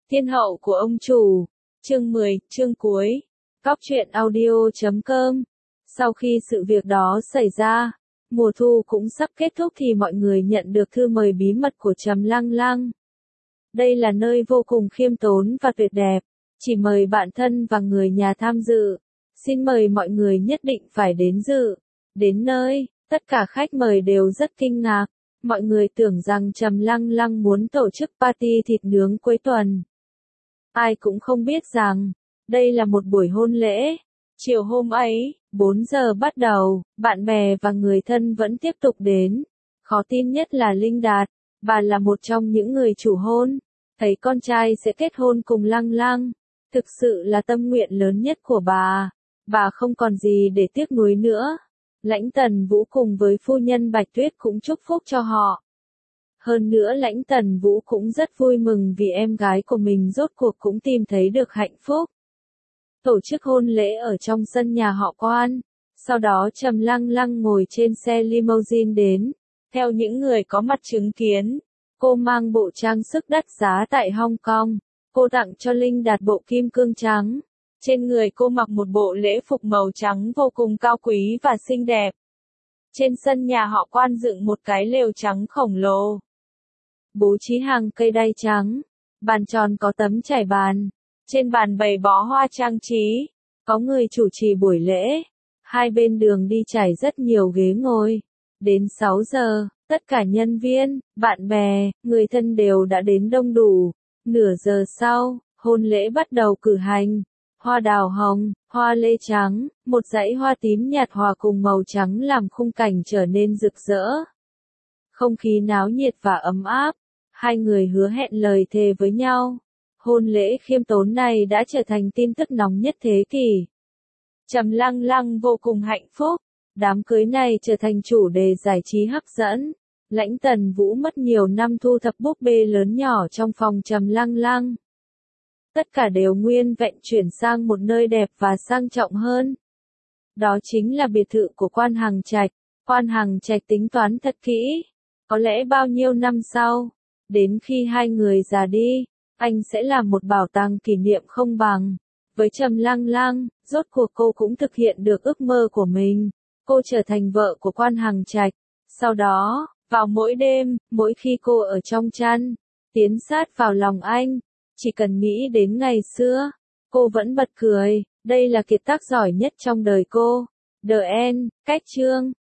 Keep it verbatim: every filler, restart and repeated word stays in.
Thiên hậu của ông chủ. Chương mười, chương cuối. Cóc truyện audio chấm com. Sau khi sự việc đó xảy ra, mùa thu cũng sắp kết thúc thì mọi người nhận được thư mời bí mật của Trầm Lăng Lăng. Đây là nơi vô cùng khiêm tốn và tuyệt đẹp, chỉ mời bạn thân và người nhà tham dự. Xin mời mọi người nhất định phải đến dự. Đến nơi, tất cả khách mời đều rất kinh ngạc. Mọi người tưởng rằng Trầm Lăng Lăng muốn tổ chức party thịt nướng cuối tuần. Ai cũng không biết rằng, đây là một buổi hôn lễ. Chiều hôm ấy, bốn giờ bắt đầu, bạn bè và người thân vẫn tiếp tục đến. Khó tin nhất là Linh Đạt, bà là một trong những người chủ hôn. Thấy con trai sẽ kết hôn cùng Lăng Lăng, thực sự là tâm nguyện lớn nhất của bà. Bà không còn gì để tiếc nuối nữa. Lãnh Tần Vũ cùng với phu nhân Bạch Tuyết cũng chúc phúc cho họ. Hơn nữa Lãnh Tần Vũ cũng rất vui mừng vì em gái của mình rốt cuộc cũng tìm thấy được hạnh phúc. Tổ chức hôn lễ ở trong sân nhà họ Quan, sau đó Trầm Lăng Lăng ngồi trên xe limousine đến. Theo những người có mặt chứng kiến, cô mang bộ trang sức đắt giá tại Hong Kong. Cô tặng cho Linh Đạt bộ kim cương trắng. Trên người cô mặc một bộ lễ phục màu trắng vô cùng cao quý và xinh đẹp. Trên sân nhà họ Quan dựng một cái lều trắng khổng lồ. Bố trí hàng cây đay trắng. Bàn tròn có tấm trải bàn. Trên bàn bày bó hoa trang trí. Có người chủ trì buổi lễ. Hai bên đường đi trải rất nhiều ghế ngồi. Đến sáu giờ, tất cả nhân viên, bạn bè, người thân đều đã đến đông đủ. Nửa giờ sau, hôn lễ bắt đầu cử hành. Hoa đào hồng, hoa lê trắng, một dãy hoa tím nhạt hòa cùng màu trắng làm khung cảnh trở nên rực rỡ. Không khí náo nhiệt và ấm áp, hai người hứa hẹn lời thề với nhau. Hôn lễ khiêm tốn này đã trở thành tin tức nóng nhất thế kỷ. Trầm Lăng Lăng vô cùng hạnh phúc, đám cưới này trở thành chủ đề giải trí hấp dẫn. Lãnh Tần Vũ mất nhiều năm thu thập búp bê lớn nhỏ trong phòng Trầm Lăng Lăng. Tất cả đều nguyên vẹn chuyển sang một nơi đẹp và sang trọng hơn. Đó chính là biệt thự của Quan Hằng Trạch. Quan Hằng Trạch tính toán thật kỹ. Có lẽ bao nhiêu năm sau, đến khi hai người già đi, anh sẽ làm một bảo tàng kỷ niệm không bằng. Với Trầm Lăng Lăng, rốt cuộc cô cũng thực hiện được ước mơ của mình. Cô trở thành vợ của Quan Hằng Trạch. Sau đó, vào mỗi đêm, mỗi khi cô ở trong chăn, tiến sát vào lòng anh, chỉ cần nghĩ đến ngày xưa, cô vẫn bật cười. Đây là kiệt tác giỏi nhất trong đời cô. The End, cách chương.